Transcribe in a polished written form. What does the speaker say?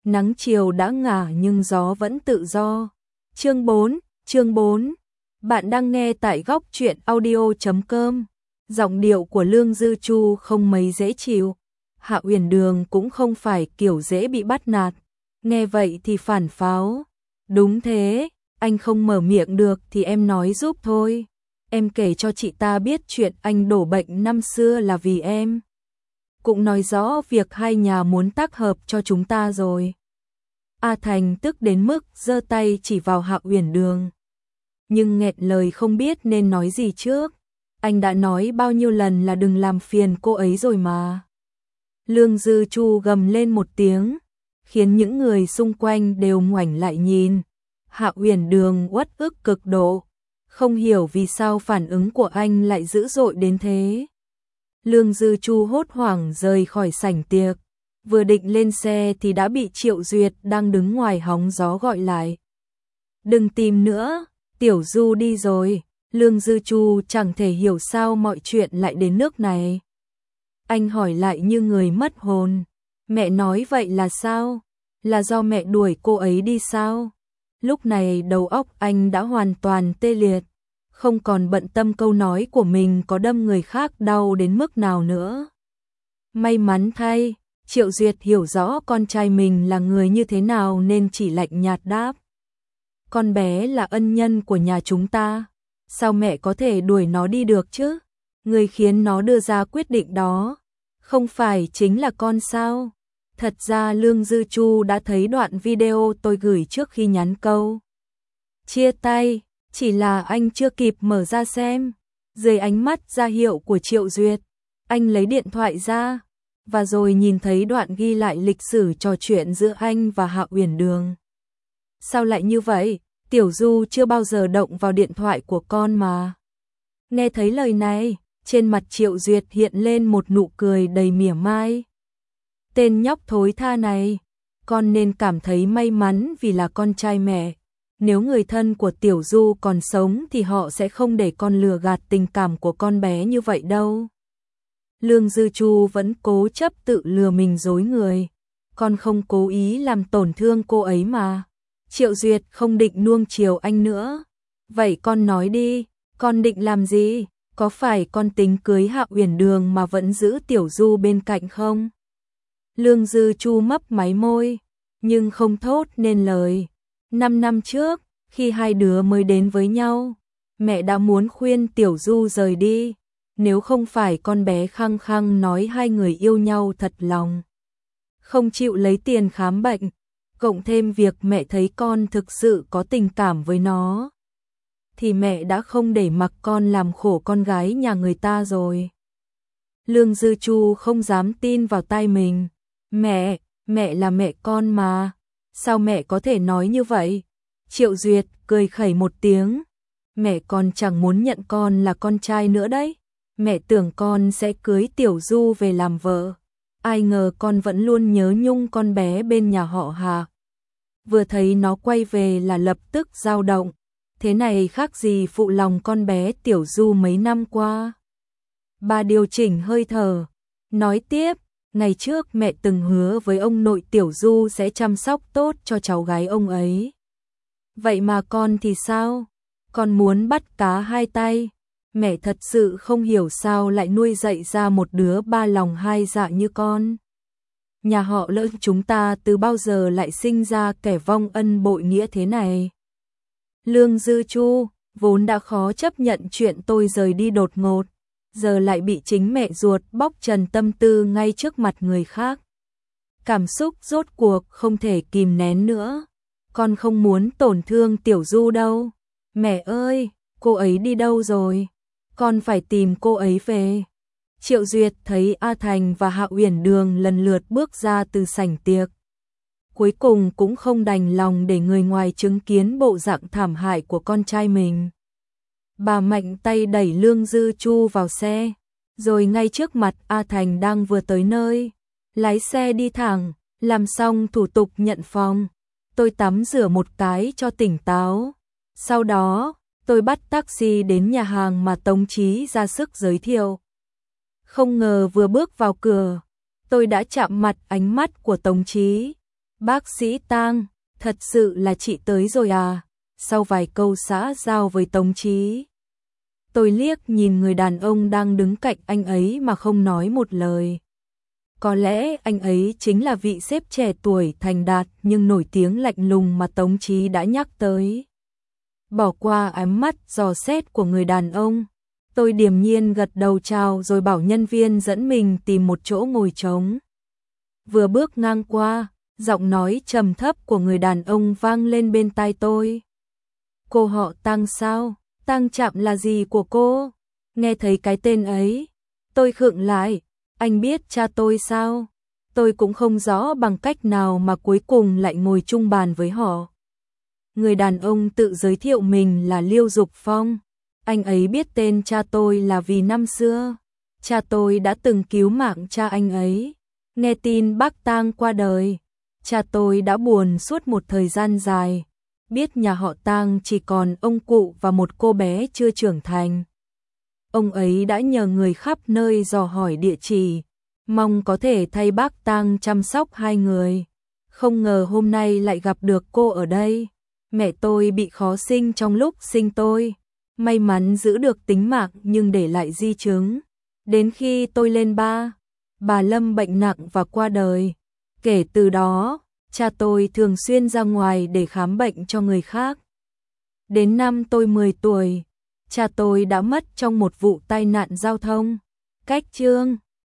nắng chiều đã ngả nhưng gió vẫn tự do. Chương 4. Bạn đang nghe tại góc truyện audio.com. Giọng điệu của Lương Dư Chu không mấy dễ chịu. Hạ Uyển Đường cũng không phải kiểu dễ bị bắt nạt. Nghe vậy thì phản pháo. Đúng thế, anh không mở miệng được thì em nói giúp thôi. Em kể cho chị ta biết chuyện anh đổ bệnh năm xưa là vì em. Cũng nói rõ việc hai nhà muốn tác hợp cho chúng ta rồi. A Thành tức đến mức giơ tay chỉ vào Hạ Uyển Đường. Nhưng nghẹn lời không biết nên nói gì trước. Anh đã nói bao nhiêu lần là đừng làm phiền cô ấy rồi mà. Lương Dư Chu gầm lên một tiếng, khiến những người xung quanh đều ngoảnh lại nhìn. Hạ Uyển Đường uất ức cực độ, không hiểu vì sao phản ứng của anh lại dữ dội đến thế. Lương Dư Chu hốt hoảng rời khỏi sảnh tiệc, vừa định lên xe thì đã bị Triệu Duyệt đang đứng ngoài hóng gió gọi lại. Đừng tìm nữa, Tiểu Du đi rồi. Lương Dư Chu chẳng thể hiểu sao mọi chuyện lại đến nước này. Anh hỏi lại như người mất hồn. Mẹ nói vậy là sao? Là do mẹ đuổi cô ấy đi sao? Lúc này đầu óc anh đã hoàn toàn tê liệt, không còn bận tâm câu nói của mình có đâm người khác đau đến mức nào nữa. May mắn thay, Triệu Duyệt hiểu rõ con trai mình là người như thế nào nên chỉ lạnh nhạt đáp. Con bé là ân nhân của nhà chúng ta, sao mẹ có thể đuổi nó đi được chứ? Người khiến nó đưa ra quyết định đó, không phải chính là con sao? Thật ra Lương Dư Chu đã thấy đoạn video tôi gửi trước khi nhắn câu chia tay, chỉ là anh chưa kịp mở ra xem. Dưới ánh mắt ra hiệu của Triệu Duyệt, anh lấy điện thoại ra, và rồi nhìn thấy đoạn ghi lại lịch sử trò chuyện giữa anh và Hạ Uyển Đường. Sao lại như vậy? Tiểu Du chưa bao giờ động vào điện thoại của con mà. Nghe thấy lời này, trên mặt Triệu Duyệt hiện lên một nụ cười đầy mỉa mai. Tên nhóc thối tha này, con nên cảm thấy may mắn vì là con trai mẹ. Nếu người thân của Tiểu Du còn sống thì họ sẽ không để con lừa gạt tình cảm của con bé như vậy đâu. Lương Dư Chu vẫn cố chấp tự lừa mình dối người. Con không cố ý làm tổn thương cô ấy mà. Triệu Duyệt không định nuông chiều anh nữa. Vậy con nói đi, con định làm gì? Có phải con tính cưới Hạ Uyển Đường mà vẫn giữ Tiểu Du bên cạnh không? Lương Dư Chu mấp máy môi, nhưng không thốt nên lời. 5 năm trước, khi hai đứa mới đến với nhau, mẹ đã muốn khuyên Tiểu Du rời đi, nếu không phải con bé khăng khăng nói hai người yêu nhau thật lòng, không chịu lấy tiền khám bệnh, cộng thêm việc mẹ thấy con thực sự có tình cảm với nó, thì mẹ đã không để mặc con làm khổ con gái nhà người ta rồi. Lương Dư Chu không dám tin vào tai mình. Mẹ là mẹ con mà, sao mẹ có thể nói như vậy? Triệu Duyệt cười khẩy một tiếng. Mẹ con chẳng muốn nhận con là con trai nữa đấy. Mẹ tưởng con sẽ cưới Tiểu Du về làm vợ. Ai ngờ con vẫn luôn nhớ nhung con bé bên nhà họ Hà. Vừa thấy nó quay về là lập tức dao động. Thế này khác gì phụ lòng con bé Tiểu Du mấy năm qua. Bà điều chỉnh hơi thở, nói tiếp. Ngày trước mẹ từng hứa với ông nội Tiểu Du sẽ chăm sóc tốt cho cháu gái ông ấy. Vậy mà con thì sao? Con muốn bắt cá hai tay. Mẹ thật sự không hiểu sao lại nuôi dạy ra một đứa ba lòng hai dạ như con. Nhà họ Lương chúng ta từ bao giờ lại sinh ra kẻ vong ân bội nghĩa thế này? Lương Dư Chu vốn đã khó chấp nhận chuyện tôi rời đi đột ngột, giờ lại bị chính mẹ ruột bóc trần tâm tư ngay trước mặt người khác. Cảm xúc rốt cuộc không thể kìm nén nữa. Con không muốn tổn thương Tiểu Du đâu. Mẹ ơi, cô ấy đi đâu rồi? Con phải tìm cô ấy về. Triệu Duyệt thấy A Thành và Hạ Uyển Đường lần lượt bước ra từ sảnh tiệc. Cuối cùng cũng không đành lòng để người ngoài chứng kiến bộ dạng thảm hại của con trai mình. Bà mạnh tay đẩy Lương Dư Chu vào xe, rồi ngay trước mặt A Thành đang vừa tới nơi, lái xe đi thẳng, làm xong thủ tục nhận phòng. Tôi tắm rửa một cái cho tỉnh táo. Sau đó, tôi bắt taxi đến nhà hàng mà Tống Chí ra sức giới thiệu. Không ngờ vừa bước vào cửa, tôi đã chạm mặt ánh mắt của Tống Chí. Bác sĩ Tang, thật sự là chị tới rồi à? Sau vài câu xã giao với Tống Chí, tôi liếc nhìn người đàn ông đang đứng cạnh anh ấy mà không nói một lời. Có lẽ anh ấy chính là vị sếp trẻ tuổi thành đạt nhưng nổi tiếng lạnh lùng mà Tống Chí đã nhắc tới. Bỏ qua ánh mắt dò xét của người đàn ông, tôi điềm nhiên gật đầu chào rồi bảo nhân viên dẫn mình tìm một chỗ ngồi trống. Vừa bước ngang qua, giọng nói trầm thấp của người đàn ông vang lên bên tai tôi. Cô họ Tang sao? Tang Trạm là gì của cô? Nghe thấy cái tên ấy, tôi khựng lại. Anh biết cha tôi sao? Tôi cũng không rõ bằng cách nào mà cuối cùng lại ngồi chung bàn với họ. Người đàn ông tự giới thiệu mình là Liêu Dục Phong. Anh ấy biết tên cha tôi là vì năm xưa, cha tôi đã từng cứu mạng cha anh ấy. Nghe tin bác Tang qua đời, cha tôi đã buồn suốt một thời gian dài. Biết nhà họ Tang chỉ còn ông cụ và một cô bé chưa trưởng thành. Ông ấy đã nhờ người khắp nơi dò hỏi địa chỉ, mong có thể thay bác Tang chăm sóc hai người. Không ngờ hôm nay lại gặp được cô ở đây. Mẹ tôi bị khó sinh trong lúc sinh tôi, may mắn giữ được tính mạng nhưng để lại di chứng. Đến khi tôi lên bà lâm bệnh nặng và qua đời. Kể từ đó, cha tôi thường xuyên ra ngoài để khám bệnh cho người khác. Đến năm tôi 10 tuổi, cha tôi đã mất trong một vụ tai nạn giao thông. Cách chương